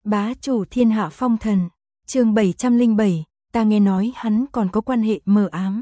Bá chủ thiên hạ phong thần, chương 707, ta nghe nói hắn còn có quan hệ mờ ám.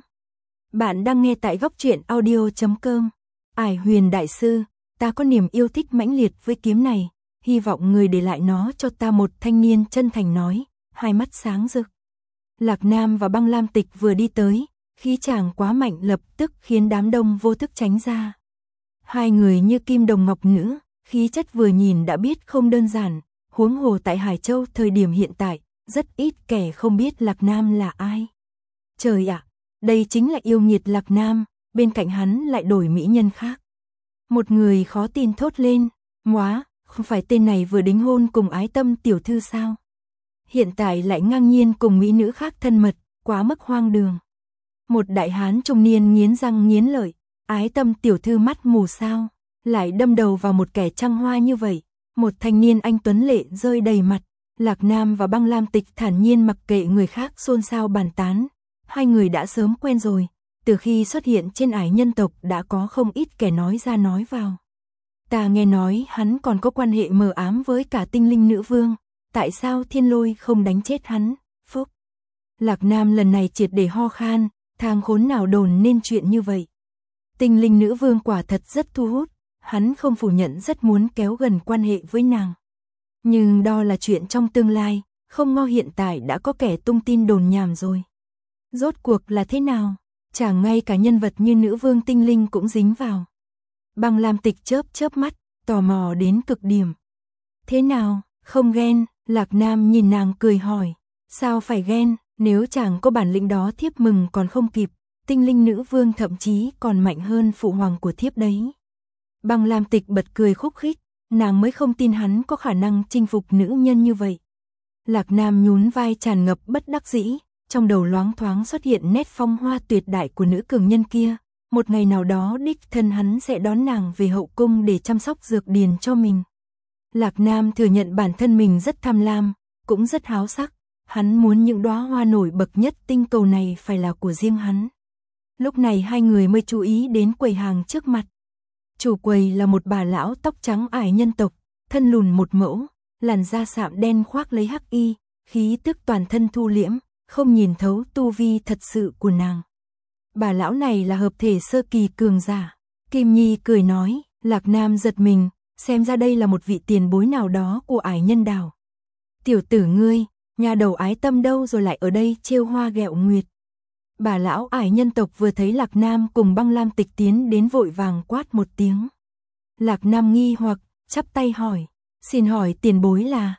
Bạn đang nghe tại góc truyện audio.com. Ải Huyền đại sư, ta có niềm yêu thích mãnh liệt với kiếm này, hy vọng người để lại nó cho ta, một thanh niên chân thành nói, hai mắt sáng rực. Lạc Nam và Băng Lam Tịch vừa đi tới, khí chàng quá mạnh lập tức khiến đám đông vô thức tránh ra. Hai người như kim đồng ngọc nữ, khí chất vừa nhìn đã biết không đơn giản, huống hồ tại Hải Châu thời điểm hiện tại, rất ít kẻ không biết Lạc Nam là ai. Trời ạ, đây chính là yêu nghiệt Lạc Nam, bên cạnh hắn lại đổi mỹ nhân khác. Một người khó tin thốt lên, móa, không phải tên này vừa đính hôn cùng Ái Tâm tiểu thư sao? Hiện tại lại ngang nhiên cùng mỹ nữ khác thân mật, quá mức hoang đường. Một đại hán trung niên nghiến răng nghiến lợi, Ái Tâm tiểu thư mắt mù sao, lại đâm đầu vào một kẻ trăng hoa như vậy. Một thanh niên anh tuấn lệ rơi đầy mặt, Lạc Nam và Băng Lam Tịch thản nhiên mặc kệ người khác xôn xao bàn tán. Hai người đã sớm quen rồi, từ khi xuất hiện trên ải nhân tộc đã có không ít kẻ nói ra nói vào. Ta nghe nói hắn còn có quan hệ mờ ám với cả tinh linh nữ vương, tại sao Thiên Lôi không đánh chết hắn? Phúc! Lạc Nam lần này triệt để ho khan, thang khốn nào đồn nên chuyện như vậy. Tinh linh nữ vương quả thật rất thu hút, hắn không phủ nhận rất muốn kéo gần quan hệ với nàng. Nhưng đó là chuyện trong tương lai, không ngờ hiện tại đã có kẻ tung tin đồn nhảm rồi. Rốt cuộc là thế nào? Chẳng ngay cả nhân vật như nữ vương tinh linh cũng dính vào. Băng Lam Tịch chớp mắt, tò mò đến cực điểm. Thế nào, không ghen? Lạc Nam nhìn nàng cười hỏi. Sao phải ghen, nếu chẳng có bản lĩnh đó thiếp mừng còn không kịp. Tinh linh nữ vương thậm chí còn mạnh hơn phụ hoàng của thiếp đấy. Băng Lam Tịch bật cười khúc khích, nàng mới không tin hắn có khả năng chinh phục nữ nhân như vậy. Lạc Nam nhún vai tràn ngập bất đắc dĩ, trong đầu loáng thoáng xuất hiện nét phong hoa tuyệt đại của nữ cường nhân kia. Một ngày nào đó đích thân hắn sẽ đón nàng về hậu cung để chăm sóc dược điền cho mình. Lạc Nam thừa nhận bản thân mình rất tham lam, cũng rất háo sắc. Hắn muốn những đóa hoa nổi bật nhất tinh cầu này phải là của riêng hắn. Lúc này hai người mới chú ý đến quầy hàng trước mặt. Chủ quầy là một bà lão tóc trắng ải nhân tộc, thân lùn một mẫu, làn da sạm đen khoác lấy hắc y, khí tức toàn thân thu liễm, không nhìn thấu tu vi thật sự của nàng. Bà lão này là hợp thể sơ kỳ cường giả. Kim Nhi cười nói, Lạc Nam giật mình, xem ra đây là một vị tiền bối nào đó của ải nhân đảo. Tiểu tử ngươi, nhà đầu Ái Tâm đâu rồi lại ở đây trêu hoa ghẹo nguyệt. Bà lão ải nhân tộc vừa thấy Lạc Nam cùng Băng Lam Tịch tiến đến vội vàng quát một tiếng. Lạc Nam nghi hoặc, chắp tay hỏi, xin hỏi tiền bối là,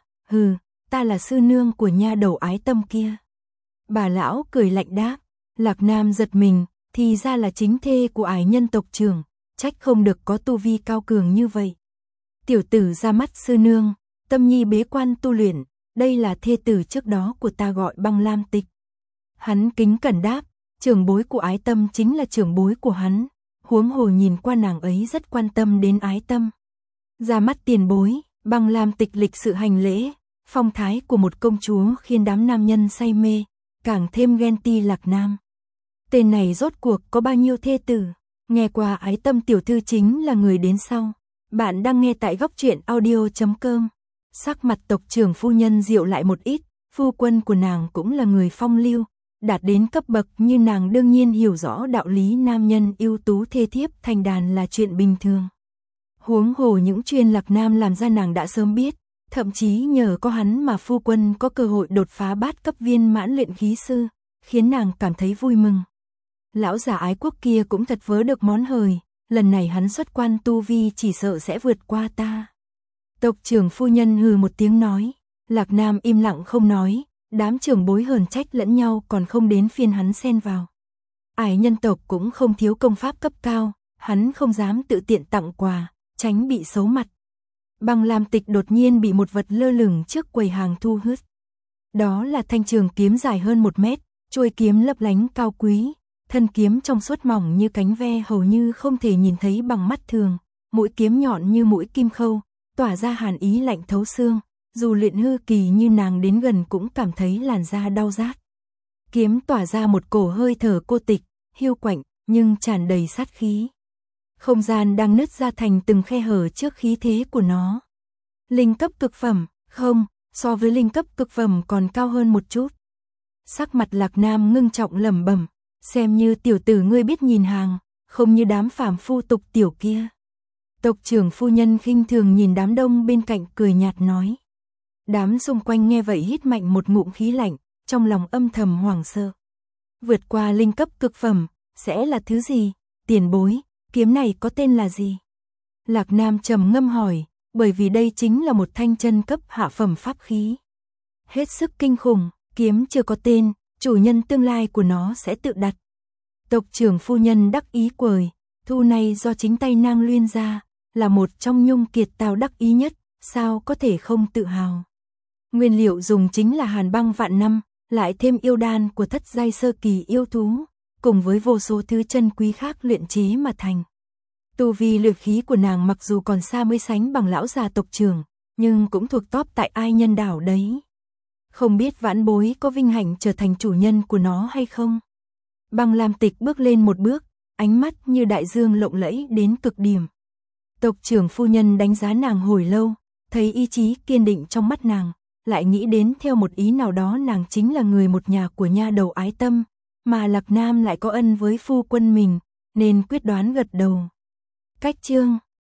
ta là sư nương của nha đầu Ái Tâm kia. Bà lão cười lạnh đáp, Lạc Nam giật mình, thì ra là chính thê của ải nhân tộc trưởng, trách không được có tu vi cao cường như vậy. Tiểu tử ra mắt sư nương, Tâm Nhi bế quan tu luyện, đây là thê tử trước đó của ta gọi Băng Lam Tịch. Hắn kính cẩn đáp, trưởng bối của Ái Tâm chính là trưởng bối của hắn, huống hồ nhìn qua nàng ấy rất quan tâm đến Ái Tâm. Ra mắt tiền bối, Băng Lam Tịch lịch sự hành lễ, phong thái của một công chúa khiến đám nam nhân say mê, càng thêm ghen ti Lạc Nam. Tên này rốt cuộc có bao nhiêu thê tử? Nghe qua Ái Tâm tiểu thư chính là người đến sau. Bạn đang nghe tại góc truyện audio.com. Sắc mặt tộc trưởng phu nhân dịu lại một ít, phu quân của nàng cũng là người phong lưu, đạt đến cấp bậc như nàng đương nhiên hiểu rõ đạo lý nam nhân ưu tú thê thiếp thành đàn là chuyện bình thường. Huống hồ những chuyện Lạc Nam làm ra nàng đã sớm biết, thậm chí nhờ có hắn mà phu quân có cơ hội đột phá bát cấp viên mãn luyện khí sư, khiến nàng cảm thấy vui mừng. Lão già ái quốc kia cũng thật vớ được món hời, lần này hắn xuất quan tu vi chỉ sợ sẽ vượt qua ta. Tộc trưởng phu nhân hừ một tiếng nói, Lạc Nam im lặng không nói, đám trưởng bối hờn trách lẫn nhau còn không đến phiên hắn xen vào. Ải nhân tộc cũng không thiếu công pháp cấp cao, hắn không dám tự tiện tặng quà, tránh bị xấu mặt. Băng Lam Tịch đột nhiên bị một vật lơ lửng trước quầy hàng thu hút. Đó là thanh trường kiếm dài hơn 1 mét, chuôi kiếm lấp lánh cao quý, thân kiếm trong suốt mỏng như cánh ve hầu như không thể nhìn thấy bằng mắt thường, mũi kiếm nhọn như mũi kim khâu, tỏa ra hàn ý lạnh thấu xương, dù luyện hư kỳ như nàng đến gần cũng cảm thấy làn da đau rát. Kiếm tỏa ra một cổ hơi thở cô tịch, hiu quạnh, nhưng tràn đầy sát khí. Không gian đang nứt ra thành từng khe hở trước khí thế của nó. Linh cấp cực phẩm, không, so với linh cấp cực phẩm còn cao hơn một chút. Sắc mặt Lạc Nam ngưng trọng lẩm bẩm, xem như tiểu tử ngươi biết nhìn hàng, không như đám phàm phu tục tiểu kia. Tộc trưởng phu nhân khinh thường nhìn đám đông bên cạnh cười nhạt nói. Đám xung quanh nghe vậy hít mạnh một ngụm khí lạnh, trong lòng âm thầm hoảng sợ. Vượt qua linh cấp cực phẩm, sẽ là thứ gì? Tiền bối, kiếm này có tên là gì? Lạc Nam trầm ngâm hỏi, bởi vì đây chính là một thanh chân cấp hạ phẩm pháp khí. Hết sức kinh khủng, kiếm chưa có tên, chủ nhân tương lai của nó sẽ tự đặt. Tộc trưởng phu nhân đắc ý cười, thu này do chính tay nàng luyện ra, là một trong nhung kiệt tào đắc ý nhất, sao có thể không tự hào. Nguyên liệu dùng chính là hàn băng vạn năm, lại thêm yêu đan của thất giai sơ kỳ yêu thú, cùng với vô số thứ chân quý khác luyện chế mà thành. Tu vi luyện khí của nàng mặc dù còn xa mới sánh bằng lão già tộc trưởng, nhưng cũng thuộc top tại ai nhân đảo đấy. Không biết vãn bối có vinh hạnh trở thành chủ nhân của nó hay không? Băng Lam Tịch bước lên một bước, ánh mắt như đại dương lộng lẫy đến cực điểm. Tộc trưởng phu nhân đánh giá nàng hồi lâu, thấy ý chí kiên định trong mắt nàng, lại nghĩ đến theo một ý nào đó nàng chính là người một nhà của nha đầu ái tâm, mà Lạc Nam lại có ân với phu quân mình, nên quyết đoán gật đầu. Cách chương